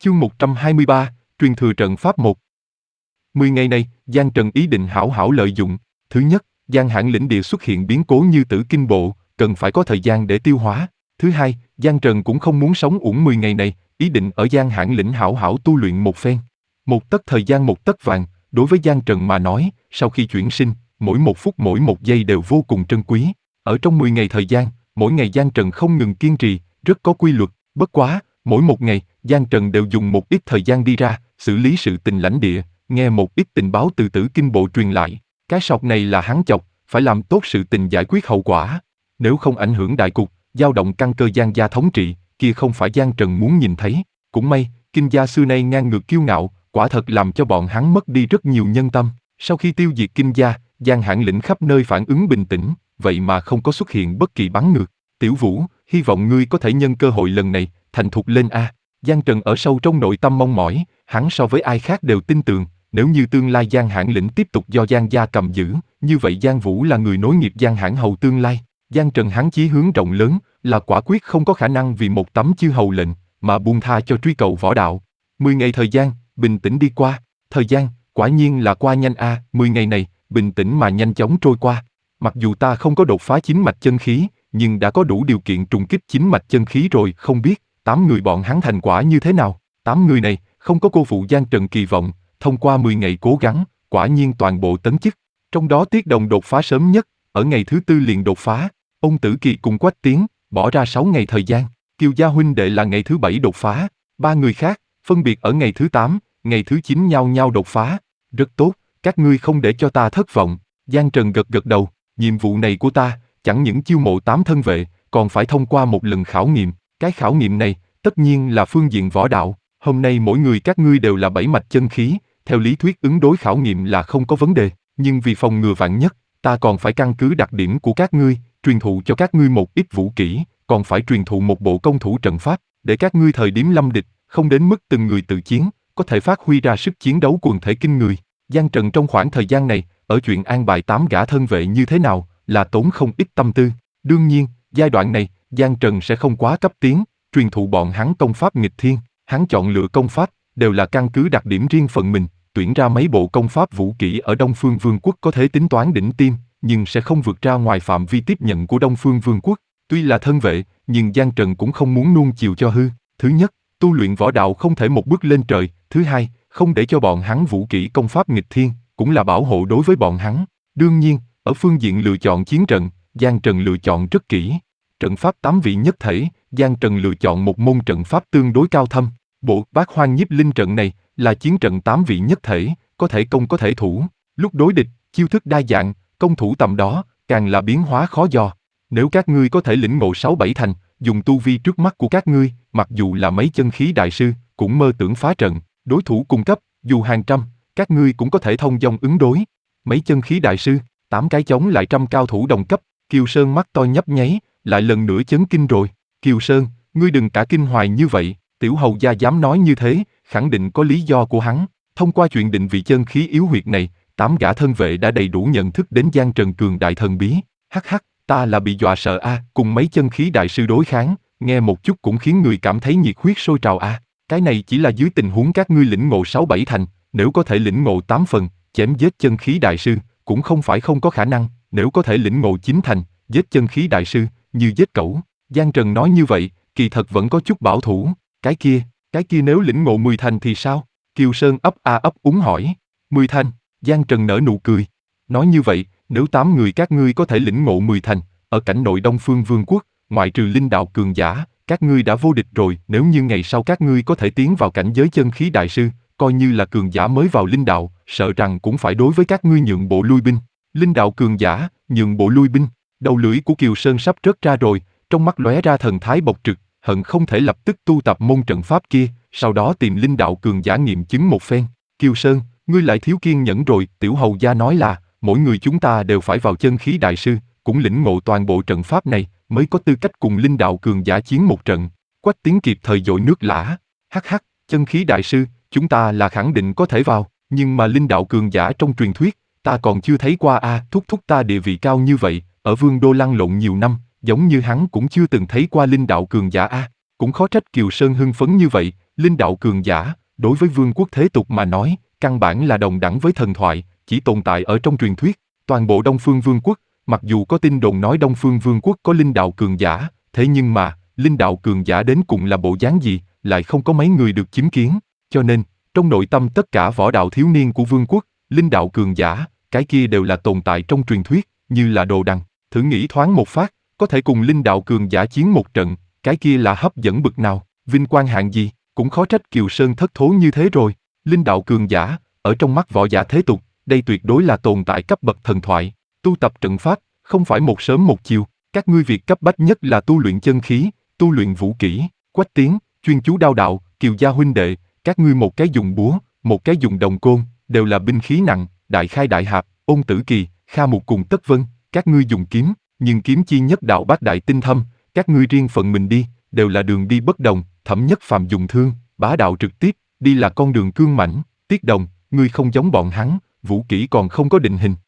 Chương 123, truyền thừa trận pháp 1. 10 ngày này, Giang Trần ý định hảo hảo lợi dụng. Thứ nhất, Giang Hãn Lĩnh Địa xuất hiện biến cố như Tử Kinh Bộ, cần phải có thời gian để tiêu hóa. Thứ hai, Giang Trần cũng không muốn sống uổng 10 ngày này, ý định ở Giang Hãn Lĩnh hảo hảo tu luyện một phen. Một tấc thời gian một tấc vàng, đối với Giang Trần mà nói, sau khi chuyển sinh, mỗi một phút mỗi một giây đều vô cùng trân quý. Ở trong 10 ngày thời gian, mỗi ngày Giang Trần không ngừng kiên trì, rất có quy luật, bất quá, mỗi một ngày, Giang Trần đều dùng một ít thời gian đi ra, xử lý sự tình lãnh địa, nghe một ít tình báo từ Tử Kinh Bộ truyền lại. Cái sọc này là hắn chọc, phải làm tốt sự tình giải quyết hậu quả. Nếu không ảnh hưởng đại cục, dao động căn cơ Giang gia thống trị, kia không phải Giang Trần muốn nhìn thấy. Cũng may, Kinh gia xưa nay ngang ngược kiêu ngạo, quả thật làm cho bọn hắn mất đi rất nhiều nhân tâm. Sau khi tiêu diệt Kinh gia, Giang Hãn Lĩnh khắp nơi phản ứng bình tĩnh, vậy mà không có xuất hiện bất kỳ bắn ngược. Tiểu Vũ, hy vọng ngươi có thể nhân cơ hội lần này, thành thục lên a. Giang Trần ở sâu trong nội tâm mong mỏi, hắn so với ai khác đều tin tưởng, nếu như tương lai Giang Hãn Lĩnh tiếp tục do Giang gia cầm giữ, như vậy Giang Vũ là người nối nghiệp Giang Hãn Hầu tương lai. Giang Trần hắn chí hướng rộng lớn, là quả quyết không có khả năng vì một tấm chư hầu lệnh, mà buông tha cho truy cầu võ đạo. 10 ngày thời gian, bình tĩnh đi qua, thời gian, quả nhiên là qua nhanh a. 10 ngày này, bình tĩnh mà nhanh chóng trôi qua. Mặc dù ta không có đột phá chính mạch chân khí, nhưng đã có đủ điều kiện trùng kích chính mạch chân khí rồi. Không biết 8 người bọn hắn thành quả như thế nào. 8 người này không có cô phụ Giang Trần kỳ vọng, thông qua 10 ngày cố gắng, quả nhiên toàn bộ tấn chức. Trong đó Tiết Đồng đột phá sớm nhất, ở ngày thứ 4 liền đột phá. Ôn Tử Kỳ cùng Quách Tiến bỏ ra 6 ngày thời gian. Kiều gia huynh đệ là ngày thứ 7 đột phá. 3 người khác phân biệt ở ngày thứ 8, ngày thứ 9 nhau nhau đột phá. Rất tốt, các ngươi không để cho ta thất vọng. Giang Trần gật gật đầu, nhiệm vụ này của ta, chẳng những chiêu mộ 8 thân vệ, còn phải thông qua một lần khảo nghiệm. Cái khảo nghiệm này, tất nhiên là phương diện võ đạo. Hôm nay mỗi người các ngươi đều là 7 mạch chân khí, theo lý thuyết ứng đối khảo nghiệm là không có vấn đề. Nhưng vì phòng ngừa vạn nhất, ta còn phải căn cứ đặc điểm của các ngươi, truyền thụ cho các ngươi một ít vũ kỹ, còn phải truyền thụ một bộ công thủ trận pháp, để các ngươi thời điểm lâm địch, không đến mức từng người tự chiến, có thể phát huy ra sức chiến đấu quần thể kinh người. Giang Trần trong khoảng thời gian này, ở chuyện an bài 8 gã thân vệ như thế nào, là tốn không ít tâm tư. Đương nhiên, giai đoạn này, Giang Trần sẽ không quá cấp tiến, truyền thụ bọn hắn công pháp nghịch thiên. Hắn chọn lựa công pháp, đều là căn cứ đặc điểm riêng phần mình, tuyển ra mấy bộ công pháp vũ kỹ ở Đông Phương Vương quốc có thể tính toán đỉnh tiêm, nhưng sẽ không vượt ra ngoài phạm vi tiếp nhận của Đông Phương Vương quốc. Tuy là thân vệ, nhưng Giang Trần cũng không muốn nuông chiều cho hư. Thứ nhất, tu luyện võ đạo không thể một bước lên trời. Thứ hai, không để cho bọn hắn vũ kỹ công pháp nghịch thiên, cũng là bảo hộ đối với bọn hắn. Đương nhiên, ở phương diện lựa chọn chiến trận, Giang Trần lựa chọn rất kỹ. Trận pháp 8 vị nhất thể, Giang Trần lựa chọn một môn trận pháp tương đối cao thâm. Bộ Bát Hoang Nhiếp Linh trận này là chiến trận 8 vị nhất thể, có thể công có thể thủ. Lúc đối địch, chiêu thức đa dạng, công thủ tầm đó, càng là biến hóa khó dò. Nếu các ngươi có thể lĩnh ngộ 6-7 thành, dùng tu vi trước mắt của các ngươi, mặc dù là mấy chân khí đại sư, cũng mơ tưởng phá trận. Đối thủ cung cấp, dù hàng trăm, các ngươi cũng có thể thông dong ứng đối. Mấy chân khí đại sư, 8 cái chống lại trăm cao thủ đồng cấp. Kiều Sơn mắt to nhấp nháy, lại lần nữa chấn kinh rồi. Kiều Sơn, ngươi đừng cả kinh hoài như vậy. Tiểu hầu gia dám nói như thế, khẳng định có lý do của hắn. Thông qua chuyện định vị chân khí yếu huyệt này, 8 gã thân vệ đã đầy đủ nhận thức đến Giang Trần cường đại thần bí. Hắc hắc, ta là bị dọa sợ a. Cùng mấy chân khí đại sư đối kháng, nghe một chút cũng khiến người cảm thấy nhiệt huyết sôi trào a. Cái này chỉ là dưới tình huống các ngươi lĩnh ngộ 6-7 thành, nếu có thể lĩnh ngộ 8 phần, chém giết chân khí đại sư, cũng không phải không có khả năng. Nếu có thể lĩnh ngộ 9 thành, giết chân khí đại sư, như giết cẩu. Giang Trần nói như vậy, kỳ thật vẫn có chút bảo thủ. Cái kia nếu lĩnh ngộ 10 thành thì sao? Kiều Sơn ấp a ấp úng hỏi. 10 thành, Giang Trần nở nụ cười. Nói như vậy, nếu 8 người các ngươi có thể lĩnh ngộ 10 thành, ở cảnh nội Đông Phương Vương quốc, ngoại trừ linh đạo cường giả, các ngươi đã vô địch rồi. Nếu như ngày sau các ngươi có thể tiến vào cảnh giới chân khí đại sư, coi như là cường giả mới vào linh đạo, sợ rằng cũng phải đối với các ngươi nhượng bộ lui binh. Linh đạo cường giả, nhượng bộ lui binh. Đầu lưỡi của Kiều Sơn sắp rớt ra rồi, trong mắt lóe ra thần thái bộc trực, hận không thể lập tức tu tập môn trận pháp kia, sau đó tìm linh đạo cường giả nghiệm chứng một phen. Kiều Sơn, ngươi lại thiếu kiên nhẫn rồi. Tiểu hầu gia nói là, mỗi người chúng ta đều phải vào chân khí đại sư, cũng lĩnh ngộ toàn bộ trận pháp này, mới có tư cách cùng linh đạo cường giả chiến một trận. Quách Tiến kịp thời dội nước lã. Hắc hắc, chân khí đại sư, chúng ta là khẳng định có thể vào, nhưng mà linh đạo cường giả trong truyền thuyết, ta còn chưa thấy qua a. Thúc thúc ta địa vị cao như vậy, ở Vương đô lăn lộn nhiều năm, giống như hắn cũng chưa từng thấy qua linh đạo cường giả a. Cũng khó trách Kiều Sơn hưng phấn như vậy, Linh đạo cường giả, đối với vương quốc thế tục mà nói, căn bản là đồng đẳng với thần thoại, chỉ tồn tại ở trong truyền thuyết. Toàn bộ Đông Phương Vương quốc, mặc dù có tin đồn nói Đông Phương Vương quốc có linh đạo cường giả, thế nhưng mà, linh đạo cường giả đến cùng là bộ dáng gì, lại không có mấy người được chứng kiến. Cho nên, trong nội tâm tất cả võ đạo thiếu niên của vương quốc, linh đạo cường giả, cái kia đều là tồn tại trong truyền thuyết, như là đồ đằng. Thử nghĩ thoáng một phát, có thể cùng linh đạo cường giả chiến một trận, cái kia là hấp dẫn bực nào, vinh quang hạng gì, cũng khó trách Kiều Sơn thất thố như thế rồi. Linh đạo cường giả, ở trong mắt võ giả thế tục, đây tuyệt đối là tồn tại cấp bậc thần thoại. Tu tập trận pháp, không phải một sớm một chiều, các ngươi việc cấp bách nhất là tu luyện chân khí, tu luyện vũ kỹ. Quách Tiến, chuyên chú đao đạo, Kiều gia huynh đệ, các ngươi một cái dùng búa, một cái dùng đồng côn, đều là binh khí nặng. Đại Khai Đại Hạp, Ôn Tử Kỳ, Kha Mục cùng Tất Vân, các ngươi dùng kiếm, nhưng kiếm chi nhất đạo bát đại tinh thâm, các ngươi riêng phận mình đi, đều là đường đi bất đồng. Thẩm Nhất Phàm dùng thương, bá đạo trực tiếp, đi là con đường cương mãnh. Tiết Đồng, ngươi không giống bọn hắn, vũ kỹ còn không có định hình,